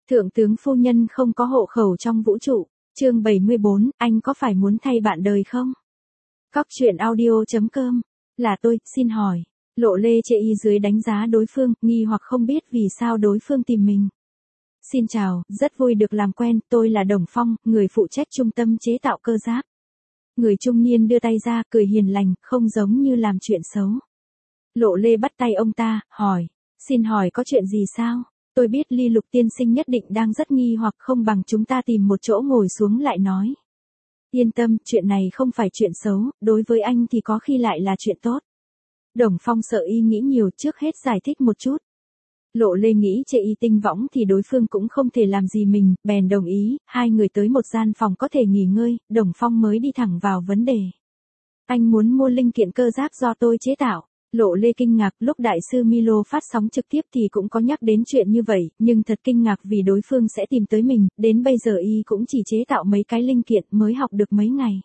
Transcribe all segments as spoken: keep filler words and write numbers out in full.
Thượng tướng phu nhân không có hộ khẩu trong vũ trụ. Chương bảy mươi bốn, anh có phải muốn thay bạn đời không? Cóc truyện audio chấm com. Là tôi, xin hỏi. Lộ Lê chê y dưới đánh giá đối phương, nghi hoặc không biết vì sao đối phương tìm mình. Xin chào, rất vui được làm quen, tôi là Đồng Phong, người phụ trách trung tâm chế tạo cơ giáp. Người trung niên đưa tay ra, cười hiền lành, không giống như làm chuyện xấu. Lộ Lê bắt tay ông ta, hỏi. Xin hỏi có chuyện gì sao? Tôi biết Ly Lục tiên sinh nhất định đang rất nghi hoặc, không bằng chúng ta tìm một chỗ ngồi xuống lại nói. Yên tâm, chuyện này không phải chuyện xấu, đối với anh thì có khi lại là chuyện tốt. Đồng Phong sợ y nghĩ nhiều, trước hết giải thích một chút. Lộ Lê nghĩ chê y tinh võng thì đối phương cũng không thể làm gì mình, bèn đồng ý, hai người tới một gian phòng có thể nghỉ ngơi, Đồng Phong mới đi thẳng vào vấn đề. Anh muốn mua linh kiện cơ giáp do tôi chế tạo. Lộ Lê kinh ngạc, lúc đại sư Milo phát sóng trực tiếp thì cũng có nhắc đến chuyện như vậy, nhưng thật kinh ngạc vì đối phương sẽ tìm tới mình, đến bây giờ y cũng chỉ chế tạo mấy cái linh kiện mới học được mấy ngày.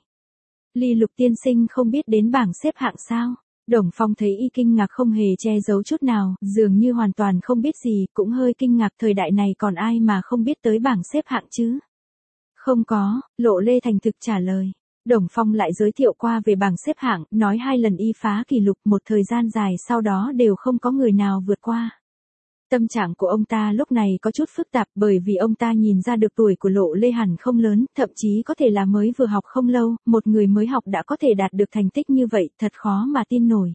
Ly Lục tiên sinh không biết đến bảng xếp hạng sao? Đồng Phong thấy y kinh ngạc không hề che giấu chút nào, dường như hoàn toàn không biết gì, cũng hơi kinh ngạc, thời đại này còn ai mà không biết tới bảng xếp hạng chứ? Không có, Lộ Lê thành thực trả lời. Đồng Phong lại giới thiệu qua về bảng xếp hạng, nói hai lần y phá kỷ lục, một thời gian dài sau đó đều không có người nào vượt qua. Tâm trạng của ông ta lúc này có chút phức tạp, bởi vì ông ta nhìn ra được tuổi của Lộ Lê hẳn không lớn, thậm chí có thể là mới vừa học không lâu, một người mới học đã có thể đạt được thành tích như vậy, thật khó mà tin nổi.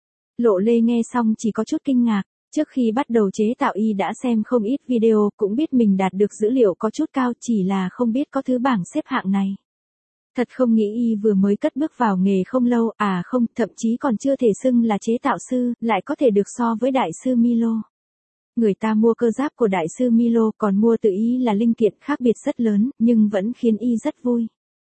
Lộ Lê nghe xong chỉ có chút kinh ngạc, trước khi bắt đầu chế tạo y đã xem không ít video, cũng biết mình đạt được dữ liệu có chút cao, chỉ là không biết có thứ bảng xếp hạng này. Thật không nghĩ y vừa mới cất bước vào nghề không lâu, à không, thậm chí còn chưa thể xưng là chế tạo sư, lại có thể được so với đại sư Milo. Người ta mua cơ giáp của đại sư Milo, còn mua tự y là linh kiện khác biệt rất lớn, nhưng vẫn khiến y rất vui.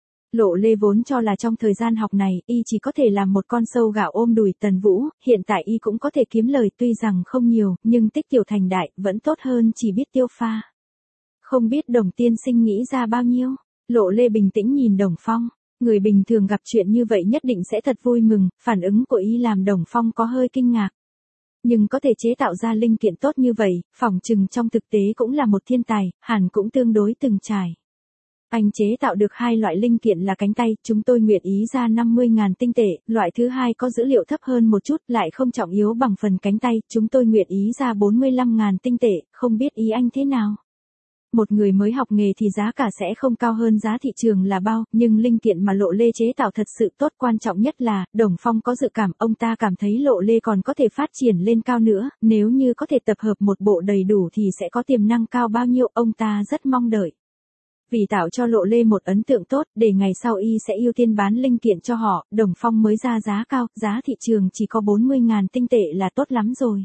Lộ Lê vốn cho là trong thời gian học này, y chỉ có thể làm một con sâu gạo ôm đùi Tần Vũ, hiện tại y cũng có thể kiếm lời tuy rằng không nhiều, nhưng tích tiểu thành đại, vẫn tốt hơn chỉ biết tiêu pha. Không biết Đồng tiên sinh nghĩ ra bao nhiêu? Lộ Lê bình tĩnh nhìn Đồng Phong, người bình thường gặp chuyện như vậy nhất định sẽ thật vui mừng, phản ứng của y làm Đồng Phong có hơi kinh ngạc. Nhưng có thể chế tạo ra linh kiện tốt như vậy, phỏng chừng trong thực tế cũng là một thiên tài, hẳn cũng tương đối từng trải. Anh chế tạo được hai loại linh kiện là cánh tay, chúng tôi nguyện ý ra năm mươi nghìn tinh tệ, loại thứ hai có dữ liệu thấp hơn một chút, lại không trọng yếu bằng phần cánh tay, chúng tôi nguyện ý ra bốn mươi lăm nghìn tinh tệ, không biết ý anh thế nào? Một người mới học nghề thì giá cả sẽ không cao hơn giá thị trường là bao, nhưng linh kiện mà Lộ Lê chế tạo thật sự tốt, quan trọng nhất là, Đồng Phong có dự cảm, ông ta cảm thấy Lộ Lê còn có thể phát triển lên cao nữa, nếu như có thể tập hợp một bộ đầy đủ thì sẽ có tiềm năng cao bao nhiêu, ông ta rất mong đợi. Vì tạo cho Lộ Lê một ấn tượng tốt, để ngày sau y sẽ ưu tiên bán linh kiện cho họ, Đồng Phong mới ra giá cao, giá thị trường chỉ có bốn mươi nghìn tinh tệ là tốt lắm rồi.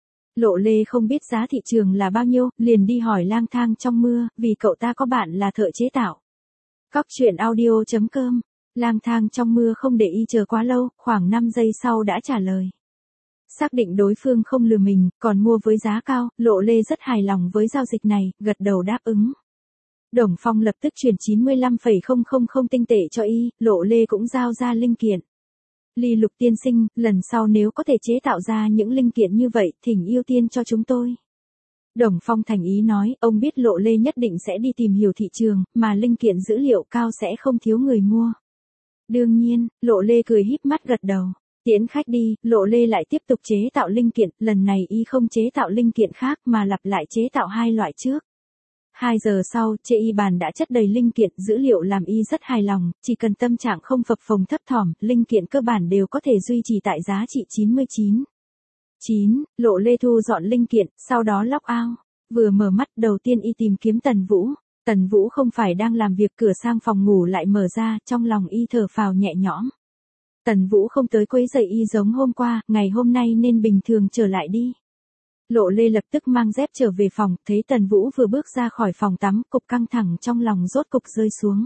Lộ Lê không biết giá thị trường là bao nhiêu, liền đi hỏi Lang Thang trong mưa, vì cậu ta có bạn là thợ chế tạo. Cóc truyện audio chấm com. Lang Thang trong mưa không để y chờ quá lâu, khoảng năm giây sau đã trả lời. Xác định đối phương không lừa mình, còn mua với giá cao, Lộ Lê rất hài lòng với giao dịch này, gật đầu đáp ứng. Đồng Phong lập tức chuyển chín mươi lăm phẩy không không không tinh tệ cho y, Lộ Lê cũng giao ra linh kiện. Ly Lục tiên sinh, lần sau nếu có thể chế tạo ra những linh kiện như vậy, thỉnh ưu tiên cho chúng tôi. Đồng Phong thành ý nói, ông biết Lộ Lê nhất định sẽ đi tìm hiểu thị trường, mà linh kiện dữ liệu cao sẽ không thiếu người mua. Đương nhiên, Lộ Lê cười híp mắt gật đầu. Tiễn khách đi, Lộ Lê lại tiếp tục chế tạo linh kiện, lần này y không chế tạo linh kiện khác mà lặp lại chế tạo hai loại trước. Hai giờ sau, chê y bàn đã chất đầy linh kiện, dữ liệu làm y rất hài lòng, chỉ cần tâm trạng không phập phồng thấp thỏm, linh kiện cơ bản đều có thể duy trì tại giá trị chín mươi chín. chín, Lộ Lê thu dọn linh kiện, sau đó log out. Vừa mở mắt đầu tiên y tìm kiếm Tần Vũ. Tần Vũ không phải đang làm việc, cửa sang phòng ngủ lại mở ra, trong lòng y thở phào nhẹ nhõm. Tần Vũ không tới quấy rầy y giống hôm qua, ngày hôm nay nên bình thường trở lại đi. Lộ Lê lập tức mang dép trở về phòng, thấy Tần Vũ vừa bước ra khỏi phòng tắm, cục căng thẳng trong lòng rốt cục rơi xuống.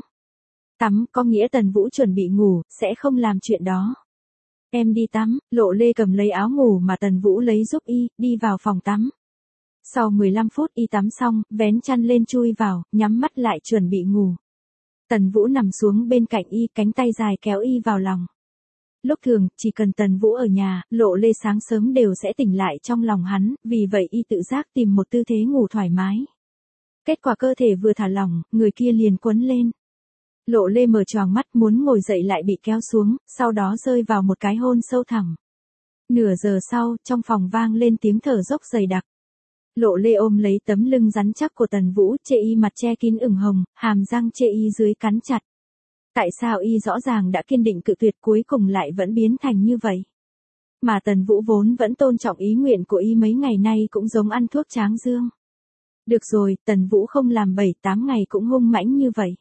Tắm có nghĩa Tần Vũ chuẩn bị ngủ, sẽ không làm chuyện đó. Em đi tắm, Lộ Lê cầm lấy áo ngủ mà Tần Vũ lấy giúp y, đi vào phòng tắm. Sau mười lăm phút y tắm xong, vén chăn lên chui vào, nhắm mắt lại chuẩn bị ngủ. Tần Vũ nằm xuống bên cạnh y, cánh tay dài kéo y vào lòng. Lúc thường, chỉ cần Tần Vũ ở nhà, Lộ Lê sáng sớm đều sẽ tỉnh lại trong lòng hắn, vì vậy y tự giác tìm một tư thế ngủ thoải mái. Kết quả cơ thể vừa thả lỏng, người kia liền quấn lên. Lộ Lê mở choàng mắt muốn ngồi dậy lại bị kéo xuống, sau đó rơi vào một cái hôn sâu thẳm. Nửa giờ sau, trong phòng vang lên tiếng thở dốc dày đặc. Lộ Lê ôm lấy tấm lưng rắn chắc của Tần Vũ, chê y mặt che kín ửng hồng, hàm răng chê y dưới cắn chặt. Tại sao y rõ ràng đã kiên định cự tuyệt cuối cùng lại vẫn biến thành như vậy? Mà Tần Vũ vốn vẫn tôn trọng ý nguyện của y mấy ngày nay cũng giống ăn thuốc tráng dương. Được rồi, Tần Vũ không làm bảy tám ngày cũng hung mãnh như vậy.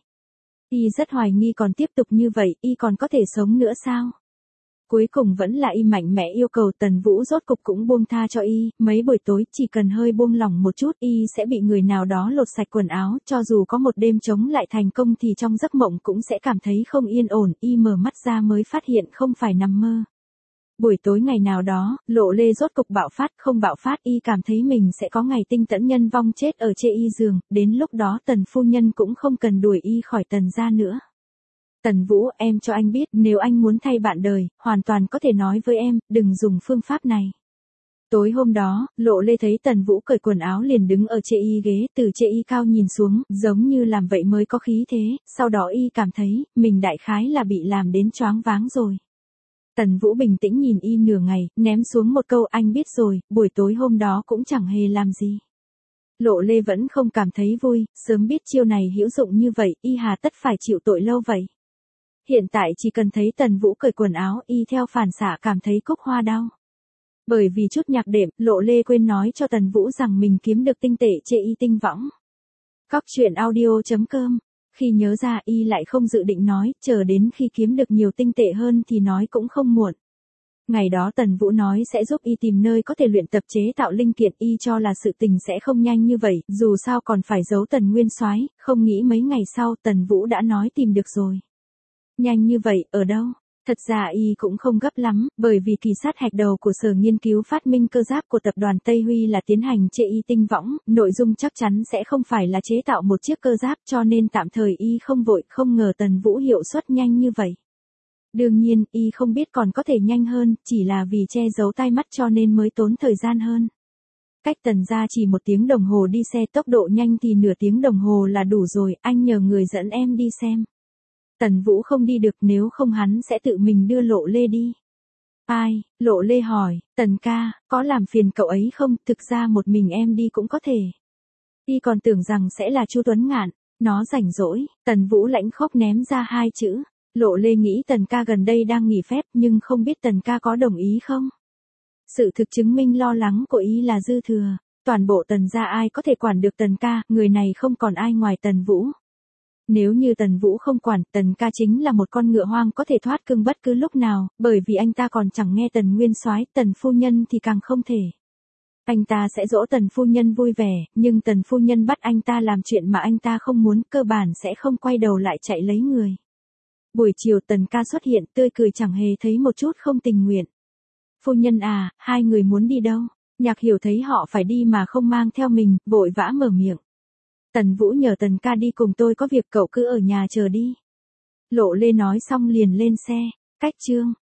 Y rất hoài nghi còn tiếp tục như vậy, y còn có thể sống nữa sao? Cuối cùng vẫn là y mạnh mẽ yêu cầu Tần Vũ rốt cục cũng buông tha cho y, mấy buổi tối chỉ cần hơi buông lỏng một chút y sẽ bị người nào đó lột sạch quần áo, cho dù có một đêm chống lại thành công thì trong giấc mộng cũng sẽ cảm thấy không yên ổn, y mở mắt ra mới phát hiện không phải nằm mơ. Buổi tối ngày nào đó, Lộ Lê rốt cục bạo phát, không bạo phát y cảm thấy mình sẽ có ngày tinh tẫn nhân vong chết ở chê y giường, đến lúc đó Tần phu nhân cũng không cần đuổi y khỏi Tần gia nữa. Tần Vũ, em cho anh biết, nếu anh muốn thay bạn đời, hoàn toàn có thể nói với em, đừng dùng phương pháp này. Tối hôm đó, Lộ Lê thấy Tần Vũ cởi quần áo liền đứng ở chê y ghế, từ chê y cao nhìn xuống, giống như làm vậy mới có khí thế, sau đó y cảm thấy, mình đại khái là bị làm đến choáng váng rồi. Tần Vũ bình tĩnh nhìn y nửa ngày, ném xuống một câu anh biết rồi, buổi tối hôm đó cũng chẳng hề làm gì. Lộ Lê vẫn không cảm thấy vui, sớm biết chiêu này hữu dụng như vậy, y hà tất phải chịu tội lâu vậy. Hiện tại chỉ cần thấy Tần Vũ cởi quần áo, y theo phản xạ cảm thấy cúc hoa đau. Bởi vì chút nhạc đệm, Lộ Lê quên nói cho Tần Vũ rằng mình kiếm được tinh tệ chê y tinh võng. Cóc truyện audio chấm com. Khi nhớ ra y lại không dự định nói, chờ đến khi kiếm được nhiều tinh tệ hơn thì nói cũng không muộn. Ngày đó Tần Vũ nói sẽ giúp y tìm nơi có thể luyện tập chế tạo linh kiện, y cho là sự tình sẽ không nhanh như vậy, dù sao còn phải giấu Tần Nguyên Soái, không nghĩ mấy ngày sau Tần Vũ đã nói tìm được rồi. Nhanh như vậy, ở đâu? Thật ra y cũng không gấp lắm, bởi vì kỳ sát hạch đầu của Sở Nghiên cứu Phát minh Cơ giáp của tập đoàn Tây Huy là tiến hành chê y tinh võng, nội dung chắc chắn sẽ không phải là chế tạo một chiếc cơ giáp cho nên tạm thời y không vội, không ngờ Tần Vũ hiệu suất nhanh như vậy. Đương nhiên, y không biết còn có thể nhanh hơn, chỉ là vì che giấu tai mắt cho nên mới tốn thời gian hơn. Cách Tần gia chỉ một tiếng đồng hồ đi xe tốc độ nhanh thì nửa tiếng đồng hồ là đủ rồi, anh nhờ người dẫn em đi xem. Tần Vũ không đi được, nếu không hắn sẽ tự mình đưa Lộ Lê đi. Ai? Lộ Lê hỏi, Tần ca, có làm phiền cậu ấy không, thực ra một mình em đi cũng có thể. Y còn tưởng rằng sẽ là Chu Tuấn Ngạn, nó rảnh rỗi, Tần Vũ lãnh khốc ném ra hai chữ. Lộ Lê nghĩ Tần ca gần đây đang nghỉ phép nhưng không biết Tần ca có đồng ý không. Sự thực chứng minh lo lắng của y là dư thừa, toàn bộ Tần gia ai có thể quản được Tần ca, người này không còn ai ngoài Tần Vũ. Nếu như Tần Vũ không quản, Tần ca chính là một con ngựa hoang có thể thoát cương bất cứ lúc nào, bởi vì anh ta còn chẳng nghe Tần Nguyên Soái, Tần phu nhân thì càng không thể. Anh ta sẽ dỗ Tần phu nhân vui vẻ, nhưng Tần phu nhân bắt anh ta làm chuyện mà anh ta không muốn, cơ bản sẽ không quay đầu lại chạy lấy người. Buổi chiều Tần ca xuất hiện, tươi cười chẳng hề thấy một chút không tình nguyện. Phu nhân à, hai người muốn đi đâu? Nhạc Hiểu thấy họ phải đi mà không mang theo mình, vội vã mở miệng. Tần Vũ nhờ Tần ca đi cùng tôi có việc, cậu cứ ở nhà chờ đi. Lộ Lê nói xong liền lên xe. Cách chương